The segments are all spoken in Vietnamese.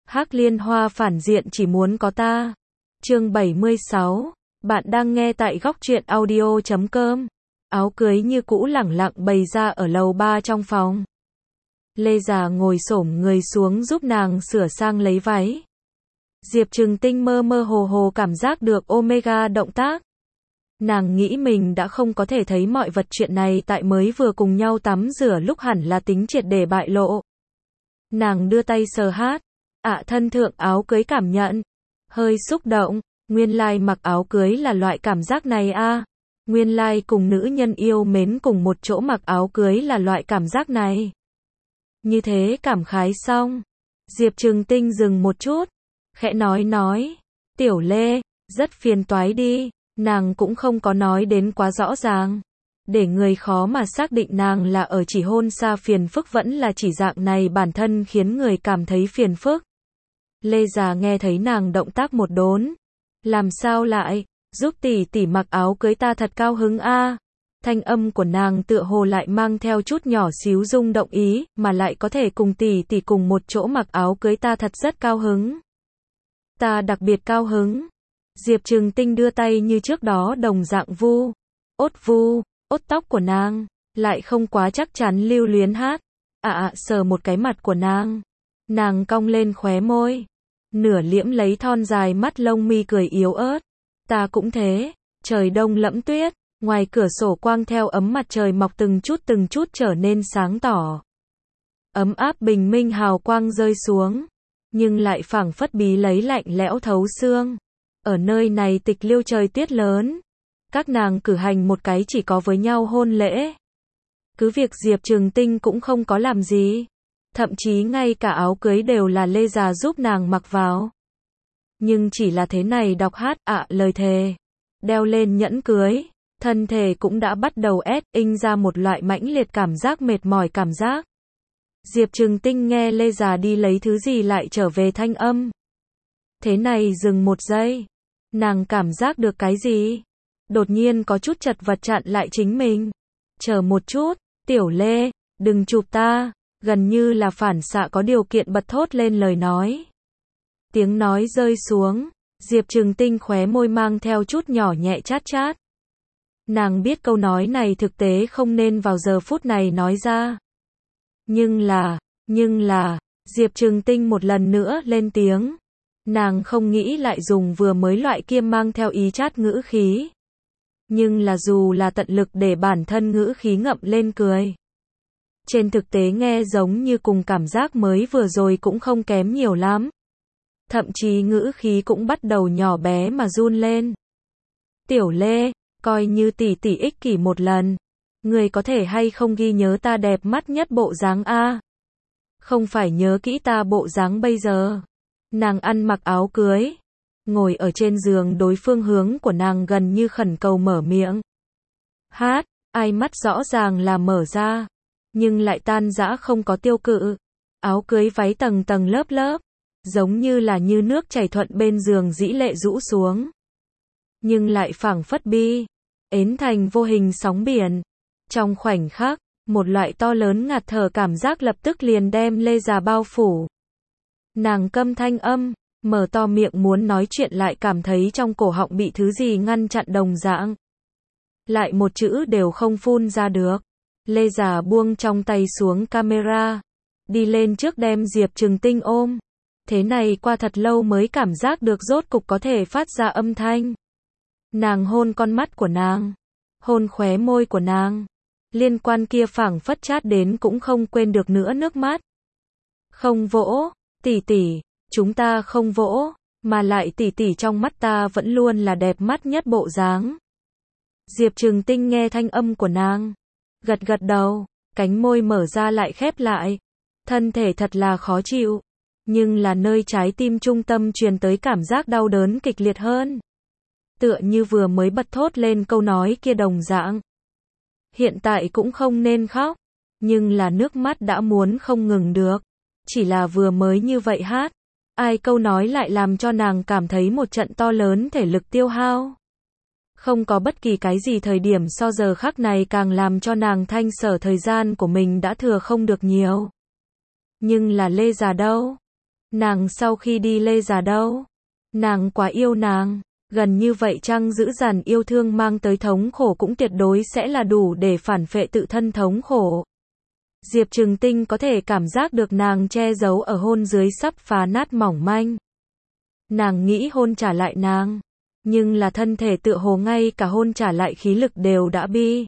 Hắc Liên Hoa phản diện chỉ muốn có ta. Chương 76. Bạn đang nghe tại góc truyện audio.com. Áo cưới như cũ lẳng lặng bày ra ở lầu 3 trong phòng. Lê Già ngồi xổm người xuống giúp nàng sửa sang lấy váy. Diệp Trừng Tinh mơ mơ hồ hồ cảm giác được Omega động tác. Nàng nghĩ mình đã không có thể thấy mọi vật chuyện này tại mới vừa cùng nhau tắm rửa lúc hẳn là tính triệt để bại lộ. Nàng đưa tay sờ hát. Thân thượng áo cưới cảm nhận. Hơi xúc động. Nguyên lai mặc áo cưới là loại cảm giác này a. Nguyên lai cùng nữ nhân yêu mến cùng một chỗ mặc áo cưới là loại cảm giác này. Như thế cảm khái xong. Diệp Trừng Tinh dừng một chút. Khẽ nói. Tiểu Lê, rất phiền toái đi. Nàng cũng không có nói đến quá rõ ràng. Để người khó mà xác định nàng là ở chỉ hôn xa phiền phức vẫn là chỉ dạng này bản thân khiến người cảm thấy phiền phức. Lê Già nghe thấy nàng động tác một đốn. Làm sao lại, giúp tỷ tỷ mặc áo cưới ta thật cao hứng a. Thanh âm của nàng tựa hồ lại mang theo chút nhỏ xíu rung động ý, mà lại có thể cùng tỷ tỷ cùng một chỗ mặc áo cưới ta thật rất cao hứng. Ta đặc biệt cao hứng. Diệp Trừng Tinh đưa tay như trước đó đồng dạng vu, ốt tóc của nàng, lại không quá chắc chắn lưu luyến hát. Sờ một cái mặt của nàng. Nàng cong lên khóe môi. Nửa liễm lấy thon dài mắt lông mi cười yếu ớt. Ta cũng thế. Trời đông lẫm tuyết. Ngoài cửa sổ quang theo ấm mặt trời mọc từng chút trở nên sáng tỏ. Ấm áp bình minh hào quang rơi xuống. Nhưng lại phảng phất bí lấy lạnh lẽo thấu xương. Ở nơi này tịch liêu trời tuyết lớn. Các nàng cử hành một cái chỉ có với nhau hôn lễ. Cứ việc Diệp Trừng Tinh cũng không có làm gì. Thậm chí ngay cả áo cưới đều là Lê Già giúp nàng mặc vào. Nhưng chỉ là thế này đọc hát lời thề. Đeo lên nhẫn cưới. Thân thể cũng đã bắt đầu in ra một loại mãnh liệt cảm giác mệt mỏi cảm giác. Diệp Trừng Tinh nghe Lê Già đi lấy thứ gì lại trở về thanh âm. Thế này dừng một giây. Nàng cảm giác được cái gì? Đột nhiên có chút chật vật chặn lại chính mình. Chờ một chút, Tiểu Lê, đừng chụp ta. Gần như là phản xạ có điều kiện bật thốt lên lời nói. Tiếng nói rơi xuống. Diệp Trừng Tinh khóe môi mang theo chút nhỏ nhẹ chát. Nàng biết câu nói này thực tế không nên vào giờ phút này nói ra. Nhưng là, Diệp Trừng Tinh một lần nữa lên tiếng. Nàng không nghĩ lại dùng vừa mới loại kia mang theo ý chát ngữ khí. Nhưng là dù là tận lực để bản thân ngữ khí ngậm lên cười. Trên thực tế nghe giống như cùng cảm giác mới vừa rồi cũng không kém nhiều lắm. Thậm chí ngữ khí cũng bắt đầu nhỏ bé mà run lên. Tiểu Lê, coi như tỷ tỷ ích kỷ một lần. Người có thể hay không ghi nhớ ta đẹp mắt nhất bộ dáng a? Không phải nhớ kỹ ta bộ dáng bây giờ. Nàng ăn mặc áo cưới. Ngồi ở trên giường đối phương hướng của nàng gần như khẩn cầu mở miệng. Hát, ai mắt rõ ràng là mở ra. Nhưng lại tan rã không có tiêu cự. Áo cưới váy tầng tầng lớp. Giống như là như nước chảy thuận bên giường dĩ lệ rũ xuống. Nhưng lại phảng phất bi. Ến thành vô hình sóng biển. Trong khoảnh khắc, một loại to lớn ngạt thở cảm giác lập tức liền đem Lê Già bao phủ. Nàng câm thanh âm, mở to miệng muốn nói chuyện lại cảm thấy trong cổ họng bị thứ gì ngăn chặn đồng dạng. Lại một chữ đều không phun ra được. Lê Già buông trong tay xuống camera. Đi lên trước đem Diệp Trừng Tinh ôm. Thế này qua thật lâu mới cảm giác được rốt cục có thể phát ra âm thanh. Nàng hôn con mắt của nàng. Hôn khóe môi của nàng. Liên quan kia phảng phất chát đến cũng không quên được nữa nước mắt. Không vỗ, tỷ tỷ, chúng ta không vỗ, mà lại tỷ tỷ trong mắt ta vẫn luôn là đẹp mắt nhất bộ dáng. Diệp Trừng Tinh nghe thanh âm của nàng. Gật đầu, cánh môi mở ra lại khép lại. Thân thể thật là khó chịu. Nhưng là nơi trái tim trung tâm truyền tới cảm giác đau đớn kịch liệt hơn. Tựa như vừa mới bật thốt lên câu nói kia đồng dạng. Hiện tại cũng không nên khóc. Nhưng là nước mắt đã muốn không ngừng được. Chỉ là vừa mới như vậy hát. Ai câu nói lại làm cho nàng cảm thấy một trận to lớn thể lực tiêu hao. Không có bất kỳ cái gì thời điểm so giờ khắc này càng làm cho nàng thanh sở thời gian của mình đã thừa không được nhiều. Nhưng là Lê Già đâu? Nàng sau khi đi Lê Già đâu? Nàng quá yêu nàng. Gần như vậy chăng dữ dằn yêu thương mang tới thống khổ cũng tuyệt đối sẽ là đủ để phản phệ tự thân thống khổ. Diệp Trừng Tinh có thể cảm giác được nàng che giấu ở hôn dưới sắp phá nát mỏng manh. Nàng nghĩ hôn trả lại nàng. Nhưng là thân thể tựa hồ ngay cả hôn trả lại khí lực đều đã bi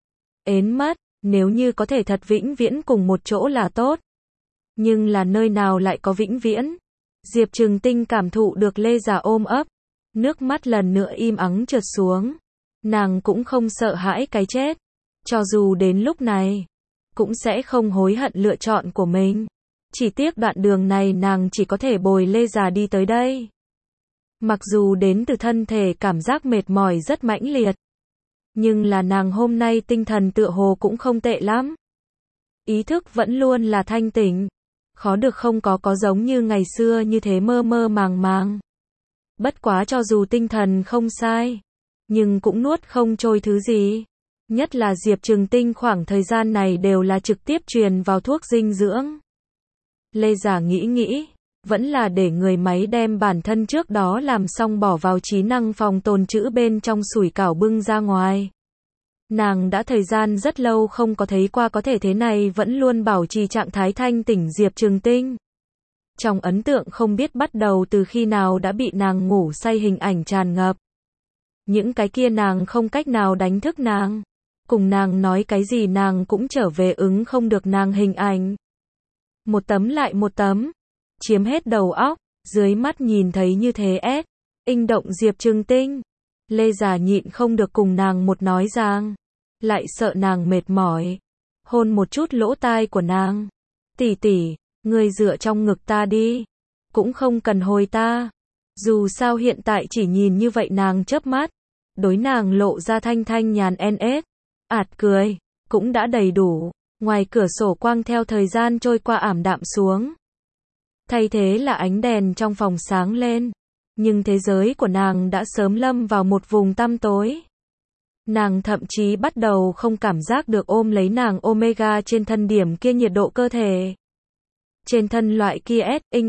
ến mất. Nếu như có thể thật vĩnh viễn cùng một chỗ là tốt. Nhưng là nơi nào lại có vĩnh viễn. Diệp Trừng Tinh cảm thụ được Lê Già ôm ấp. Nước mắt lần nữa im ắng trượt xuống. Nàng cũng không sợ hãi cái chết. Cho dù đến lúc này, cũng sẽ không hối hận lựa chọn của mình. Chỉ tiếc đoạn đường này nàng chỉ có thể bồi Lê Già đi tới đây. Mặc dù đến từ thân thể cảm giác mệt mỏi rất mãnh liệt. Nhưng là nàng hôm nay tinh thần tựa hồ cũng không tệ lắm. Ý thức vẫn luôn là thanh tỉnh. Khó được không có giống như ngày xưa như thế mơ mơ màng màng. Bất quá cho dù tinh thần không sai, nhưng cũng nuốt không trôi thứ gì. Nhất là Diệp Trừng Tinh khoảng thời gian này đều là trực tiếp truyền vào thuốc dinh dưỡng. Lê Già nghĩ, vẫn là để người máy đem bản thân trước đó làm xong bỏ vào trí năng phòng tồn trữ bên trong sủi cảo bưng ra ngoài. Nàng đã thời gian rất lâu không có thấy qua có thể thế này vẫn luôn bảo trì trạng thái thanh tỉnh Diệp Trừng Tinh. Trong ấn tượng không biết bắt đầu từ khi nào đã bị nàng ngủ say hình ảnh tràn ngập. Những cái kia nàng không cách nào đánh thức nàng. Cùng nàng nói cái gì nàng cũng trở về ứng không được nàng hình ảnh. Một tấm lại một tấm. Chiếm hết đầu óc. Dưới mắt nhìn thấy như thế inh động Diệp Trừng Tinh. Lê Già nhịn không được cùng nàng một nói giang. Lại sợ nàng mệt mỏi. Hôn một chút lỗ tai của nàng. Tỷ tỷ, ngươi dựa trong ngực ta đi. Cũng không cần hồi ta. Dù sao hiện tại chỉ nhìn như vậy nàng chớp mắt. Đối nàng lộ ra thanh thanh nhàn ạt cười. Cũng đã đầy đủ. Ngoài cửa sổ quang theo thời gian trôi qua ảm đạm xuống. Thay thế là ánh đèn trong phòng sáng lên. Nhưng thế giới của nàng đã sớm lâm vào một vùng tăm tối. Nàng thậm chí bắt đầu không cảm giác được ôm lấy nàng Omega trên thân điểm kia nhiệt độ cơ thể. Trên thân loại kia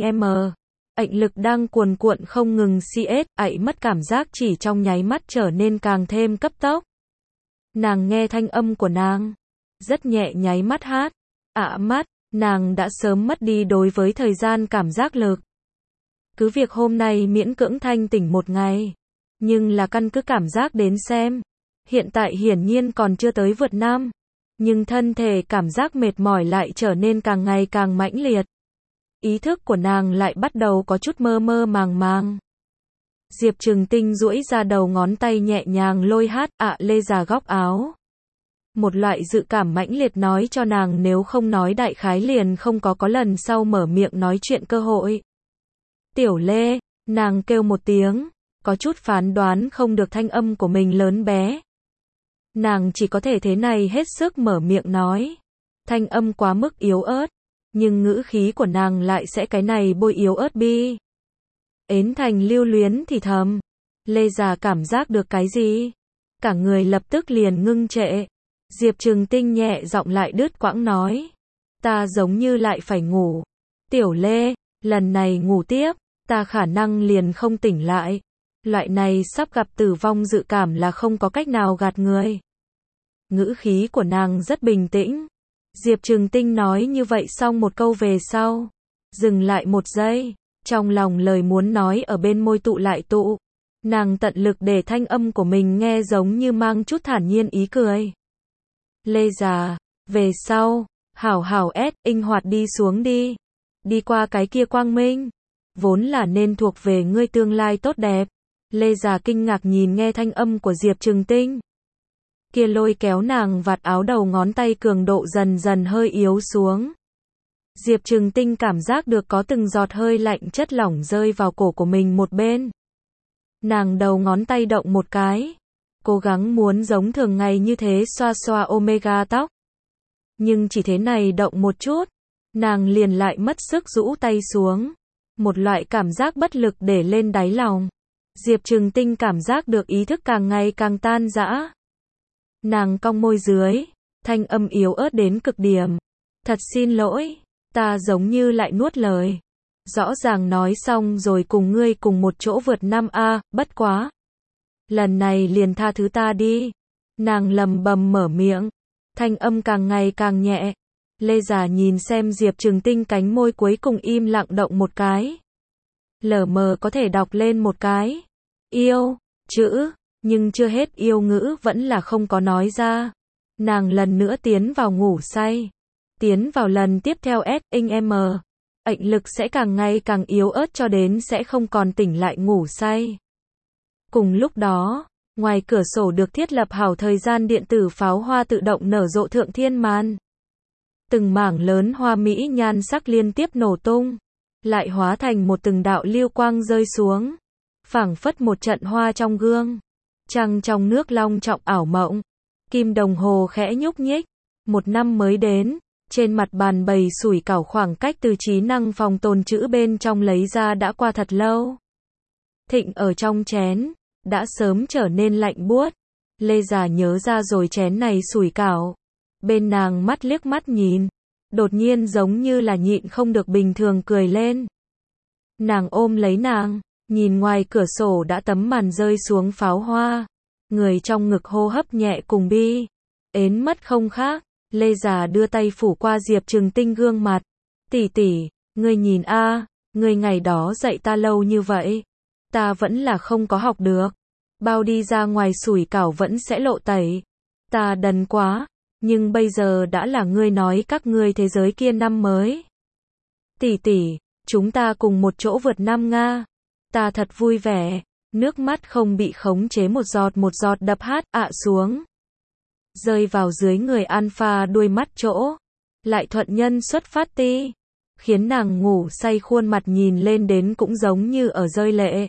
ảnh lực đang cuồn cuộn không ngừng mất cảm giác chỉ trong nháy mắt trở nên càng thêm cấp tốc. Nàng nghe thanh âm của nàng. Rất nhẹ nháy mắt mắt, nàng đã sớm mất đi đối với thời gian cảm giác lực. Cứ việc hôm nay miễn cưỡng thanh tỉnh một ngày. Nhưng là căn cứ cảm giác đến xem. Hiện tại hiển nhiên còn chưa tới vượt năm. Nhưng thân thể cảm giác mệt mỏi lại trở nên càng ngày càng mãnh liệt. Ý thức của nàng lại bắt đầu có chút mơ mơ màng màng. Diệp Trừng Tinh duỗi ra đầu ngón tay nhẹ nhàng lôi Lê Già góc áo. Một loại dự cảm mãnh liệt nói cho nàng nếu không nói đại khái liền không có lần sau mở miệng nói chuyện cơ hội. Tiểu Lê, nàng kêu một tiếng, có chút phán đoán không được thanh âm của mình lớn bé. Nàng chỉ có thể thế này hết sức mở miệng nói. Thanh âm quá mức yếu ớt, nhưng ngữ khí của nàng lại sẽ cái này bôi yếu ớt bi ến thành lưu luyến thì thầm. Lê Già cảm giác được cái gì? Cả người lập tức liền ngưng trệ. Diệp Trừng Tinh nhẹ giọng lại đứt quãng nói. Ta giống như lại phải ngủ. Tiểu Lê, lần này ngủ tiếp, ta khả năng liền không tỉnh lại. Loại này sắp gặp tử vong dự cảm là không có cách nào gạt người. Ngữ khí của nàng rất bình tĩnh. Diệp Trừng Tinh nói như vậy xong một câu về sau. Dừng lại một giây. Trong lòng lời muốn nói ở bên môi tụ lại tụ. Nàng tận lực để thanh âm của mình nghe giống như mang chút thản nhiên ý cười. Lê Già, về sau, hảo inh hoạt đi xuống đi. Đi qua cái kia quang minh. Vốn là nên thuộc về ngươi tương lai tốt đẹp. Lê Già kinh ngạc nhìn nghe thanh âm của Diệp Trừng Tinh. Kia lôi kéo nàng vạt áo đầu ngón tay cường độ dần dần hơi yếu xuống. Diệp Trừng Tinh cảm giác được có từng giọt hơi lạnh chất lỏng rơi vào cổ của mình một bên. Nàng đầu ngón tay động một cái. Cố gắng muốn giống thường ngày như thế xoa xoa Omega tóc. Nhưng chỉ thế này động một chút. Nàng liền lại mất sức rũ tay xuống. Một loại cảm giác bất lực để lên đáy lòng. Diệp Trừng Tinh cảm giác được ý thức càng ngày càng tan rã. Nàng cong môi dưới. Thanh âm yếu ớt đến cực điểm. Thật xin lỗi. Ta giống như lại nuốt lời. Rõ ràng nói xong rồi cùng ngươi cùng một chỗ vượt năm a, bất quá. Lần này liền tha thứ ta đi. Nàng lầm bầm mở miệng. Thanh âm càng ngày càng nhẹ. Lê Giả nhìn xem Diệp Trừng Tinh cánh môi cuối cùng im lặng động một cái. Lờ mờ có thể đọc lên một cái. Yêu, chữ, nhưng chưa hết yêu ngữ vẫn là không có nói ra. Nàng lần nữa tiến vào ngủ say. Tiến vào lần tiếp theo S.M. Ảnh lực sẽ càng ngày càng yếu ớt cho đến sẽ không còn tỉnh lại ngủ say. Cùng lúc đó, ngoài cửa sổ được thiết lập hảo thời gian điện tử pháo hoa tự động nở rộ thượng thiên màn. Từng mảng lớn hoa mỹ nhan sắc liên tiếp nổ tung, lại hóa thành một từng đạo lưu quang rơi xuống, phảng phất một trận hoa trong gương. Trăng trong nước long trọng ảo mộng, kim đồng hồ khẽ nhúc nhích. Một năm mới đến, trên mặt bàn bày sủi cảo khoảng cách từ trí năng phòng tồn trữ bên trong lấy ra đã qua thật lâu. Thịnh ở trong chén, đã sớm trở nên lạnh buốt. Lê Giả nhớ ra rồi chén này sủi cảo. Bên nàng mắt liếc mắt nhìn, đột nhiên giống như là nhịn không được bình thường cười lên. Nàng ôm lấy nàng, nhìn ngoài cửa sổ đã tấm màn rơi xuống pháo hoa. Người trong ngực hô hấp nhẹ cùng bi. Ến mất không khác. Lê Giả đưa tay phủ qua Diệp Trừng Tinh gương mặt. Tỷ tỷ, ngươi nhìn a, ngươi ngày đó dạy ta lâu như vậy. Ta vẫn là không có học được. Bao đi ra ngoài sủi cảo vẫn sẽ lộ tẩy. Ta đần quá. Nhưng bây giờ đã là ngươi nói các ngươi thế giới kia năm mới. Tỷ tỷ, chúng ta cùng một chỗ vượt năm Nga. Ta thật vui vẻ. Nước mắt không bị khống chế một giọt đập hát xuống. Rơi vào dưới người Alpha đuôi mắt chỗ. Lại thuận nhân xuất phát ti. Khiến nàng ngủ say khuôn mặt nhìn lên đến cũng giống như ở rơi lệ.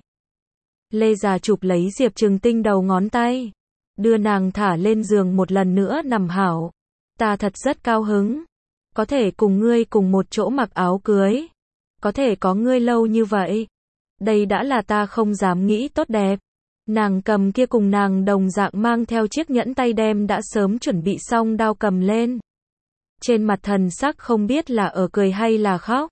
Lê Giả chụp lấy Diệp Trừng Tinh đầu ngón tay. Đưa nàng thả lên giường một lần nữa nằm hảo. Ta thật rất cao hứng. Có thể cùng ngươi cùng một chỗ mặc áo cưới. Có thể có ngươi lâu như vậy. Đây đã là ta không dám nghĩ tốt đẹp. Nàng cầm kia cùng nàng đồng dạng mang theo chiếc nhẫn tay đem đã sớm chuẩn bị xong đao cầm lên. Trên mặt thần sắc không biết là ở cười hay là khóc.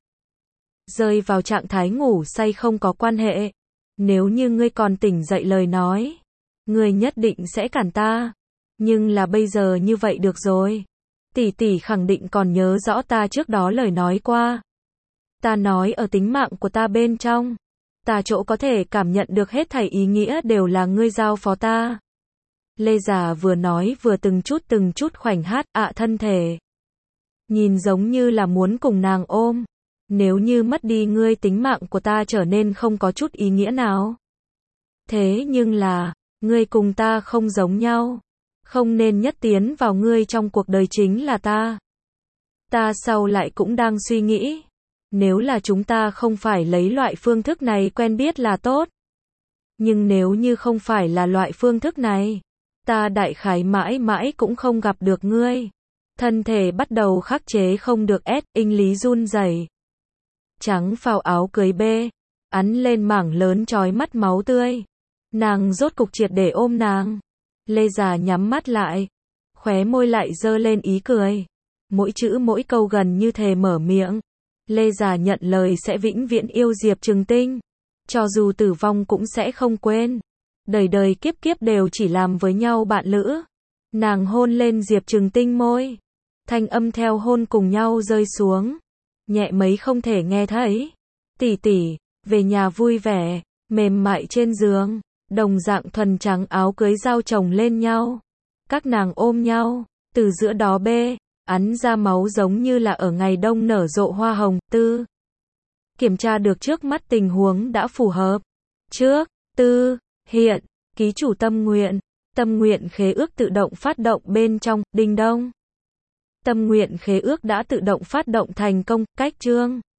Rơi vào trạng thái ngủ say không có quan hệ. Nếu như ngươi còn tỉnh dậy lời nói, ngươi nhất định sẽ cản ta. Nhưng là bây giờ như vậy được rồi. Tỷ tỷ khẳng định còn nhớ rõ ta trước đó lời nói qua. Ta nói ở tính mạng của ta bên trong. Ta chỗ có thể cảm nhận được hết thảy ý nghĩa đều là ngươi giao phó ta. Lê Giả vừa nói vừa từng chút khoảnh hát thân thể. Nhìn giống như là muốn cùng nàng ôm. Nếu như mất đi ngươi tính mạng của ta trở nên không có chút ý nghĩa nào. Thế nhưng là, ngươi cùng ta không giống nhau. Không nên nhất tiến vào ngươi trong cuộc đời chính là ta. Ta sau lại cũng đang suy nghĩ. Nếu là chúng ta không phải lấy loại phương thức này quen biết là tốt. Nhưng nếu như không phải là loại phương thức này, ta đại khái mãi mãi cũng không gặp được ngươi. Thân thể bắt đầu khắc chế không được inh lý run rẩy. Trắng phao áo cưới bê, ắn lên mảng lớn chói mắt máu tươi. Nàng rốt cục triệt để ôm nàng. Lê Giả nhắm mắt lại, khóe môi lại dơ lên ý cười. Mỗi chữ mỗi câu gần như thề mở miệng. Lê Giả nhận lời sẽ vĩnh viễn yêu Diệp Trừng Tinh. Cho dù tử vong cũng sẽ không quên. Đời đời kiếp kiếp đều chỉ làm với nhau bạn lữ. Nàng hôn lên Diệp Trừng Tinh môi. Thanh âm theo hôn cùng nhau rơi xuống. Nhẹ mấy không thể nghe thấy. Tỷ tỷ, về nhà vui vẻ, mềm mại trên giường. Đồng dạng thuần trắng áo cưới giao chồng lên nhau. Các nàng ôm nhau. Từ giữa đó bê. Ắn ra máu giống như là ở ngày đông nở rộ hoa hồng. Tư. Kiểm tra được trước mắt tình huống đã phù hợp. Trước. Tư. Hiện. Ký chủ tâm nguyện. Tâm nguyện khế ước tự động phát động bên trong. Đinh đông. Tâm nguyện khế ước đã tự động phát động thành công. Cách chương.